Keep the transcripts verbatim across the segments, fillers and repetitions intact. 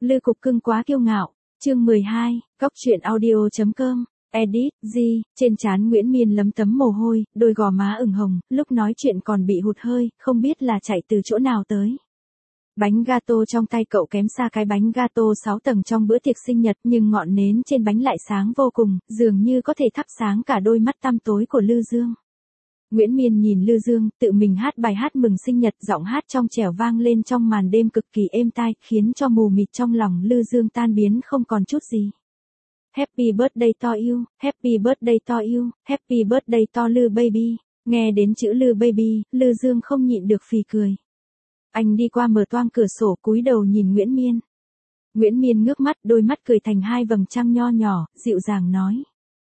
Lư Cục Cưng quá kiêu ngạo. Chương mười hai, Cóc truyện audio chấm com. Edit, G, trên trán Nguyễn Miên lấm tấm mồ hôi, đôi gò má ửng hồng, lúc nói chuyện còn bị hụt hơi, không biết là chạy từ chỗ nào tới. Bánh gato trong tay cậu kém xa cái bánh gato sáu tầng trong bữa tiệc sinh nhật, nhưng ngọn nến trên bánh lại sáng vô cùng, dường như có thể thắp sáng cả đôi mắt tăm tối của Lư Dương. Nguyễn Miên nhìn Lư Dương, tự mình hát bài hát mừng sinh nhật, giọng hát trong trẻo vang lên trong màn đêm cực kỳ êm tai, khiến cho mù mịt trong lòng Lư Dương tan biến không còn chút gì. Happy birthday to you, happy birthday to you, happy birthday to Lư baby. Nghe đến chữ Lư baby, Lư Dương không nhịn được phì cười. Anh đi qua mở toang cửa sổ, cúi đầu nhìn Nguyễn Miên. Nguyễn Miên ngước mắt, đôi mắt cười thành hai vầng trăng nho nhỏ, dịu dàng nói.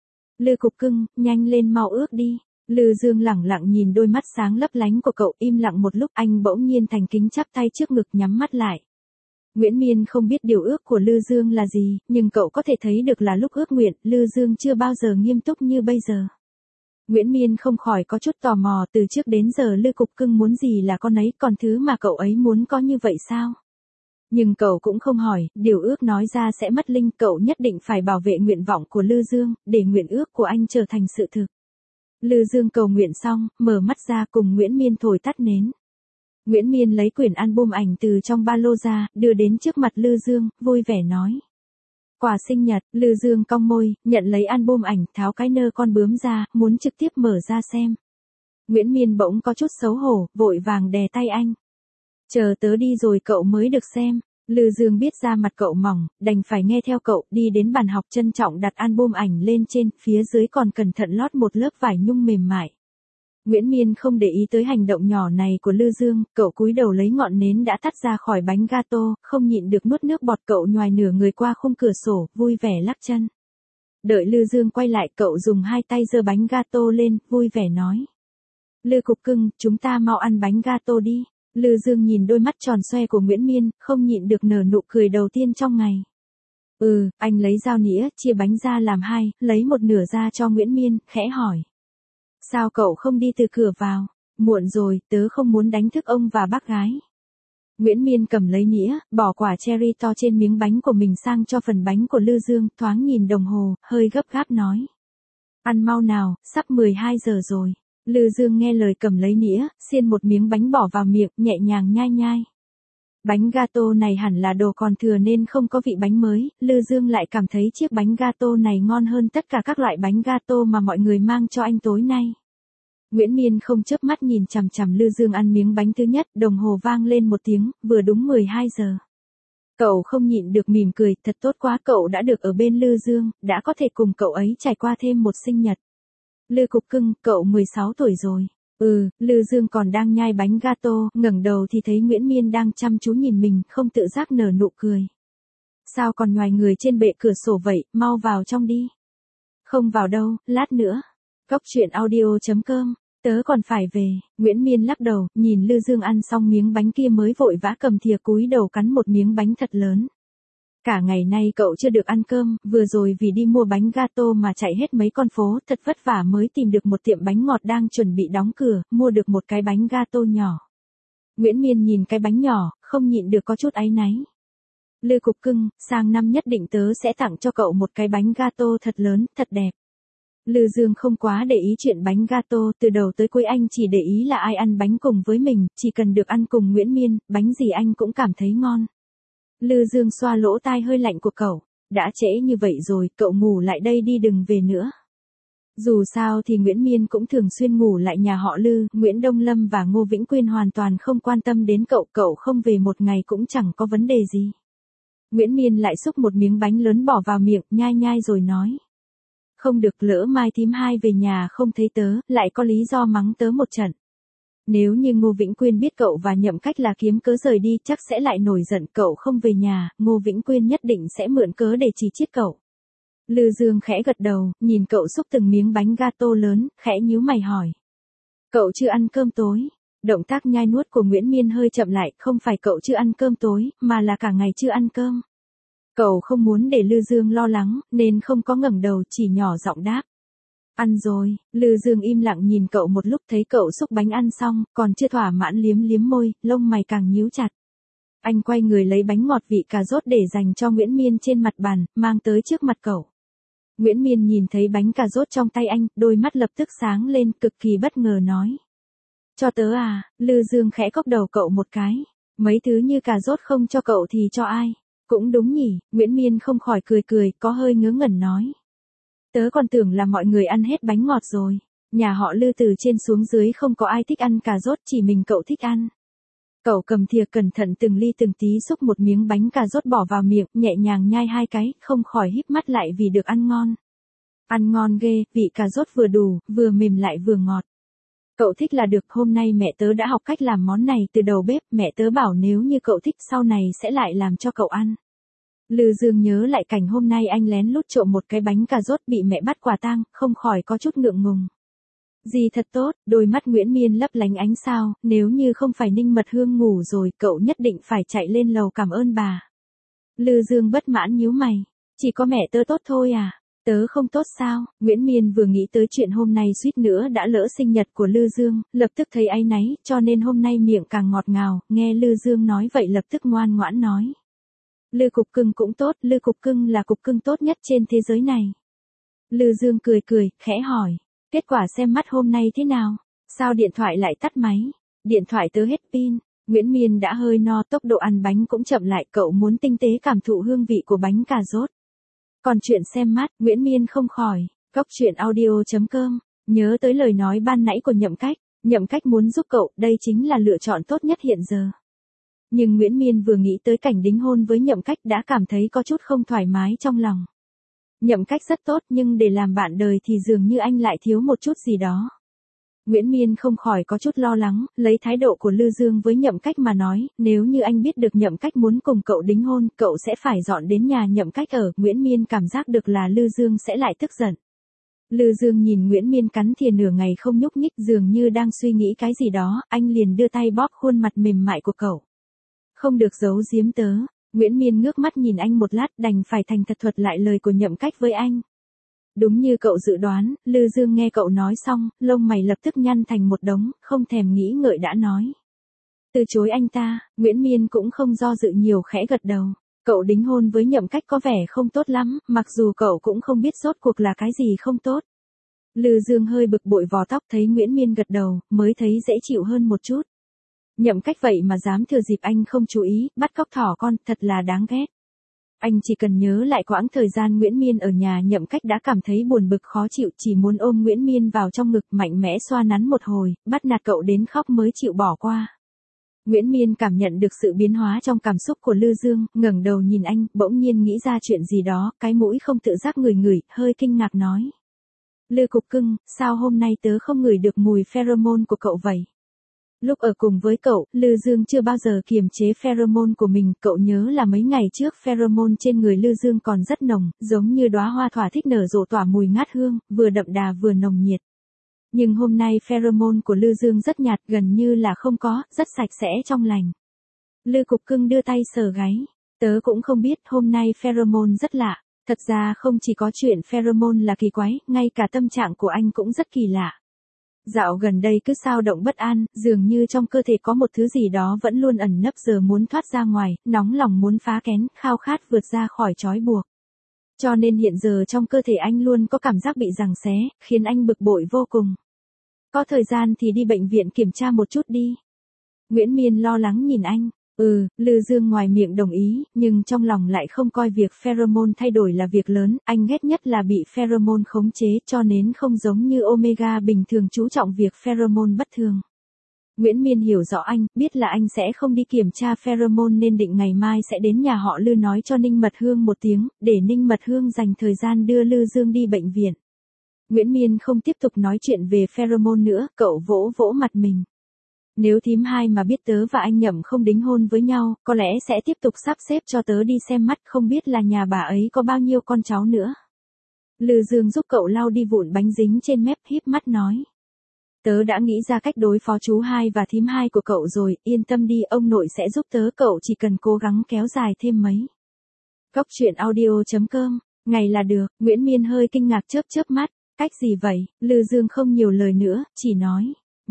Lư Cục Cưng, nhanh lên mau ước đi. Lư Dương lẳng lặng nhìn đôi mắt sáng lấp lánh của cậu, im lặng một lúc, anh bỗng nhiên thành kính chắp tay trước ngực nhắm mắt lại. Nguyễn Miên không biết điều ước của Lư Dương là gì, nhưng cậu có thể thấy được là lúc ước nguyện, Lư Dương chưa bao giờ nghiêm túc như bây giờ. Nguyễn Miên không khỏi có chút tò mò, từ trước đến giờ Lư Cục Cưng muốn gì là con ấy, còn thứ mà cậu ấy muốn có như vậy sao? Nhưng cậu cũng không hỏi, điều ước nói ra sẽ mất linh, cậu nhất định phải bảo vệ nguyện vọng của Lư Dương, để nguyện ước của anh trở thành sự thực. Lư Dương cầu nguyện xong, mở mắt ra cùng Nguyễn Miên thổi tắt nến. Nguyễn Miên lấy quyển album ảnh từ trong ba lô ra, đưa đến trước mặt Lư Dương, vui vẻ nói. Quà sinh nhật. Lư Dương cong môi, nhận lấy album ảnh, tháo cái nơ con bướm ra, muốn trực tiếp mở ra xem. Nguyễn Miên bỗng có chút xấu hổ, vội vàng đè tay anh. Chờ tớ đi rồi cậu mới được xem. Lư Dương biết da mặt cậu mỏng, đành phải nghe theo cậu, đi đến bàn học trân trọng đặt album ảnh lên trên, phía dưới còn cẩn thận lót một lớp vải nhung mềm mại. Nguyễn Miên không để ý tới hành động nhỏ này của Lư Dương, cậu cúi đầu lấy ngọn nến đã tắt ra khỏi bánh gato, không nhịn được nuốt nước bọt, cậu nhoài nửa người qua khung cửa sổ, vui vẻ lắc chân. Đợi Lư Dương quay lại, cậu dùng hai tay giơ bánh gato lên, vui vẻ nói. Lư Cục Cưng, chúng ta mau ăn bánh gato đi. Lư Dương nhìn đôi mắt tròn xoe của Nguyễn Miên, không nhịn được nở nụ cười đầu tiên trong ngày. Ừ, anh lấy dao nĩa, chia bánh ra làm hai, lấy một nửa ra cho Nguyễn Miên, khẽ hỏi. Sao cậu không đi từ cửa vào? Muộn rồi, tớ không muốn đánh thức ông và bác gái. Nguyễn Miên cầm lấy nĩa, bỏ quả cherry to trên miếng bánh của mình sang cho phần bánh của Lư Dương, thoáng nhìn đồng hồ, hơi gấp gáp nói. Ăn mau nào, sắp mười hai giờ rồi. Lư Dương nghe lời cầm lấy nĩa, xiên một miếng bánh bỏ vào miệng, nhẹ nhàng nhai nhai. Bánh gato này hẳn là đồ còn thừa nên không có vị bánh mới, Lư Dương lại cảm thấy chiếc bánh gato này ngon hơn tất cả các loại bánh gato mà mọi người mang cho anh tối nay. Nguyễn Miên không chớp mắt nhìn chằm chằm Lư Dương ăn miếng bánh thứ nhất, đồng hồ vang lên một tiếng, vừa đúng mười hai giờ. Cậu không nhịn được mỉm cười, thật tốt quá, cậu đã được ở bên Lư Dương, đã có thể cùng cậu ấy trải qua thêm một sinh nhật. Lư Cục Cưng, cậu mười sáu tuổi rồi. Ừ, Lư Dương còn đang nhai bánh gato, ngẩng đầu thì thấy Nguyễn Miên đang chăm chú nhìn mình, không tự giác nở nụ cười. Sao còn nhoài người trên bệ cửa sổ vậy, mau vào trong đi. Không vào đâu, lát nữa. Cóc truyện audio chấm com, tớ còn phải về. Nguyễn Miên lắc đầu, nhìn Lư Dương ăn xong miếng bánh kia mới vội vã cầm thìa cúi đầu cắn một miếng bánh thật lớn. Cả ngày nay cậu chưa được ăn cơm, vừa rồi vì đi mua bánh gato mà chạy hết mấy con phố, thật vất vả mới tìm được một tiệm bánh ngọt đang chuẩn bị đóng cửa, mua được một cái bánh gato nhỏ. Nguyễn Miên nhìn cái bánh nhỏ, không nhịn được có chút áy náy. Lư Cục Cưng, sang năm nhất định tớ sẽ tặng cho cậu một cái bánh gato thật lớn, thật đẹp. Lư Dương không quá để ý chuyện bánh gato, từ đầu tới cuối anh chỉ để ý là ai ăn bánh cùng với mình, chỉ cần được ăn cùng Nguyễn Miên, bánh gì anh cũng cảm thấy ngon. Lư Dương xoa lỗ tai hơi lạnh của cậu. Đã trễ như vậy rồi, cậu ngủ lại đây đi, đừng về nữa. Dù sao thì Nguyễn Miên cũng thường xuyên ngủ lại nhà họ Lư, Nguyễn Đông Lâm và Ngô Vĩnh Quyên hoàn toàn không quan tâm đến cậu, cậu không về một ngày cũng chẳng có vấn đề gì. Nguyễn Miên lại xúc một miếng bánh lớn bỏ vào miệng, nhai nhai rồi nói. Không được, lỡ mai thím hai về nhà không thấy tớ, lại có lý do mắng tớ một trận. Nếu như Ngô Vĩnh Quyên biết cậu và Nhậm Cách là kiếm cớ rời đi, chắc sẽ lại nổi giận, cậu không về nhà, Ngô Vĩnh Quyên nhất định sẽ mượn cớ để chỉ trích cậu. Lư Dương khẽ gật đầu, nhìn cậu xúc từng miếng bánh gato lớn, khẽ nhíu mày hỏi. Cậu chưa ăn cơm tối? Động tác nhai nuốt của Nguyễn Miên hơi chậm lại, không phải cậu chưa ăn cơm tối, mà là cả ngày chưa ăn cơm. Cậu không muốn để Lư Dương lo lắng, nên không có ngẩng đầu, chỉ nhỏ giọng đáp. Ăn rồi. Lư Dương im lặng nhìn cậu một lúc, thấy cậu xúc bánh ăn xong, còn chưa thỏa mãn liếm liếm môi, lông mày càng nhíu chặt. Anh quay người lấy bánh ngọt vị cà rốt để dành cho Nguyễn Miên trên mặt bàn, mang tới trước mặt cậu. Nguyễn Miên nhìn thấy bánh cà rốt trong tay anh, đôi mắt lập tức sáng lên, cực kỳ bất ngờ nói. Cho tớ à? Lư Dương khẽ cốc đầu cậu một cái. Mấy thứ như cà rốt không cho cậu thì cho ai? Cũng đúng nhỉ, Nguyễn Miên không khỏi cười cười, có hơi ngớ ngẩn nói. Tớ còn tưởng là mọi người ăn hết bánh ngọt rồi. Nhà họ Lư từ trên xuống dưới không có ai thích ăn cà rốt, chỉ mình cậu thích ăn. Cậu cầm thìa cẩn thận từng ly từng tí xúc một miếng bánh cà rốt bỏ vào miệng, nhẹ nhàng nhai hai cái, không khỏi híp mắt lại vì được ăn ngon. Ăn ngon ghê, vị cà rốt vừa đủ, vừa mềm lại vừa ngọt. Cậu thích là được, hôm nay mẹ tớ đã học cách làm món này từ đầu bếp, mẹ tớ bảo nếu như cậu thích sau này sẽ lại làm cho cậu ăn. Lư Dương nhớ lại cảnh hôm nay anh lén lút trộm một cái bánh cà rốt bị mẹ bắt quả tang, không khỏi có chút ngượng ngùng. Dì thật tốt, đôi mắt Nguyễn Miên lấp lánh ánh sao, nếu như không phải Ninh Mật Hương ngủ rồi, cậu nhất định phải chạy lên lầu cảm ơn bà. Lư Dương bất mãn nhíu mày, chỉ có mẹ tớ tốt thôi à, tớ không tốt sao? Nguyễn Miên vừa nghĩ tới chuyện hôm nay suýt nữa đã lỡ sinh nhật của Lư Dương, lập tức thấy áy náy, cho nên hôm nay miệng càng ngọt ngào, nghe Lư Dương nói vậy lập tức ngoan ngoãn nói. Lư cục cưng cũng tốt, Lư cục cưng là cục cưng tốt nhất trên thế giới này. Lư Dương cười cười, khẽ hỏi. Kết quả xem mắt hôm nay thế nào? Sao điện thoại lại tắt máy? Điện thoại tớ hết pin. Nguyễn Miên đã hơi no, tốc độ ăn bánh cũng chậm lại, cậu muốn tinh tế cảm thụ hương vị của bánh cà rốt. Còn chuyện xem mắt, Nguyễn Miên không khỏi. Cốc truyện audio chấm com. Nhớ tới lời nói ban nãy của Nhậm Cách. Nhậm Cách muốn giúp cậu, đây chính là lựa chọn tốt nhất hiện giờ. Nhưng Nguyễn Miên vừa nghĩ tới cảnh đính hôn với Nhậm Cách đã cảm thấy có chút không thoải mái trong lòng. Nhậm Cách rất tốt nhưng để làm bạn đời thì dường như anh lại thiếu một chút gì đó. Nguyễn Miên không khỏi có chút lo lắng, lấy thái độ của Lư Dương với Nhậm Cách mà nói, nếu như anh biết được Nhậm Cách muốn cùng cậu đính hôn, cậu sẽ phải dọn đến nhà Nhậm Cách ở, Nguyễn Miên cảm giác được là Lư Dương sẽ lại tức giận. Lư Dương nhìn Nguyễn Miên cắn thìa nửa ngày không nhúc nhích dường như đang suy nghĩ cái gì đó, anh liền đưa tay bóp khuôn mặt mềm mại của cậu. Không được giấu giếm tớ. Nguyễn Miên ngước mắt nhìn anh một lát đành phải thành thật thuật lại lời của Nhậm Cách với anh. Đúng như cậu dự đoán, Lư Dương nghe cậu nói xong, lông mày lập tức nhăn thành một đống, không thèm nghĩ ngợi đã nói. Từ chối anh ta, Nguyễn Miên cũng không do dự nhiều khẽ gật đầu. Cậu đính hôn với Nhậm Cách có vẻ không tốt lắm, mặc dù cậu cũng không biết rốt cuộc là cái gì không tốt. Lư Dương hơi bực bội vò tóc thấy Nguyễn Miên gật đầu, mới thấy dễ chịu hơn một chút. Nhậm Cách vậy mà dám thừa dịp anh không chú ý, bắt cóc thỏ con, thật là đáng ghét. Anh chỉ cần nhớ lại quãng thời gian Nguyễn Miên ở nhà Nhậm Cách đã cảm thấy buồn bực khó chịu, chỉ muốn ôm Nguyễn Miên vào trong ngực mạnh mẽ xoa nắn một hồi, bắt nạt cậu đến khóc mới chịu bỏ qua. Nguyễn Miên cảm nhận được sự biến hóa trong cảm xúc của Lư Dương, ngẩng đầu nhìn anh, bỗng nhiên nghĩ ra chuyện gì đó, cái mũi không tự giác ngửi ngửi, hơi kinh ngạc nói. Lư cục cưng, sao hôm nay tớ không ngửi được mùi pheromone của cậu vậy? Lúc ở cùng với cậu, Lư Dương chưa bao giờ kiềm chế pheromone của mình, cậu nhớ là mấy ngày trước pheromone trên người Lư Dương còn rất nồng, giống như đóa hoa thỏa thích nở rộ tỏa mùi ngát hương, vừa đậm đà vừa nồng nhiệt. Nhưng hôm nay pheromone của Lư Dương rất nhạt, gần như là không có, rất sạch sẽ trong lành. Lư cục cưng đưa tay sờ gáy, tớ cũng không biết, hôm nay pheromone rất lạ. Thật ra không chỉ có chuyện pheromone là kỳ quái, ngay cả tâm trạng của anh cũng rất kỳ lạ. Dạo gần đây cứ sao động bất an, dường như trong cơ thể có một thứ gì đó vẫn luôn ẩn nấp giờ muốn thoát ra ngoài, nóng lòng muốn phá kén, khao khát vượt ra khỏi trói buộc. Cho nên hiện giờ trong cơ thể anh luôn có cảm giác bị giằng xé, khiến anh bực bội vô cùng. Có thời gian thì đi bệnh viện kiểm tra một chút đi. Nguyễn Miên lo lắng nhìn anh. Ừ, Lư Dương ngoài miệng đồng ý, nhưng trong lòng lại không coi việc pheromone thay đổi là việc lớn, anh ghét nhất là bị pheromone khống chế, cho nên không giống như Omega bình thường chú trọng việc pheromone bất thường. Nguyễn Miên hiểu rõ anh, biết là anh sẽ không đi kiểm tra pheromone nên định ngày mai sẽ đến nhà họ Lư nói cho Ninh Mật Hương một tiếng, để Ninh Mật Hương dành thời gian đưa Lư Dương đi bệnh viện. Nguyễn Miên không tiếp tục nói chuyện về pheromone nữa, cậu vỗ vỗ mặt mình. Nếu thím hai mà biết tớ và anh Nhậm không đính hôn với nhau, có lẽ sẽ tiếp tục sắp xếp cho tớ đi xem mắt, không biết là nhà bà ấy có bao nhiêu con cháu nữa. Lư Dương giúp cậu lau đi vụn bánh dính trên mép, híp mắt nói. Tớ đã nghĩ ra cách đối phó chú hai và thím hai của cậu rồi, yên tâm đi, ông nội sẽ giúp tớ, cậu chỉ cần cố gắng kéo dài thêm mấy. Cốc truyện audio chấm com, ngày là được. Nguyễn Miên hơi kinh ngạc chớp chớp mắt, cách gì vậy? Lư Dương không nhiều lời nữa, chỉ nói.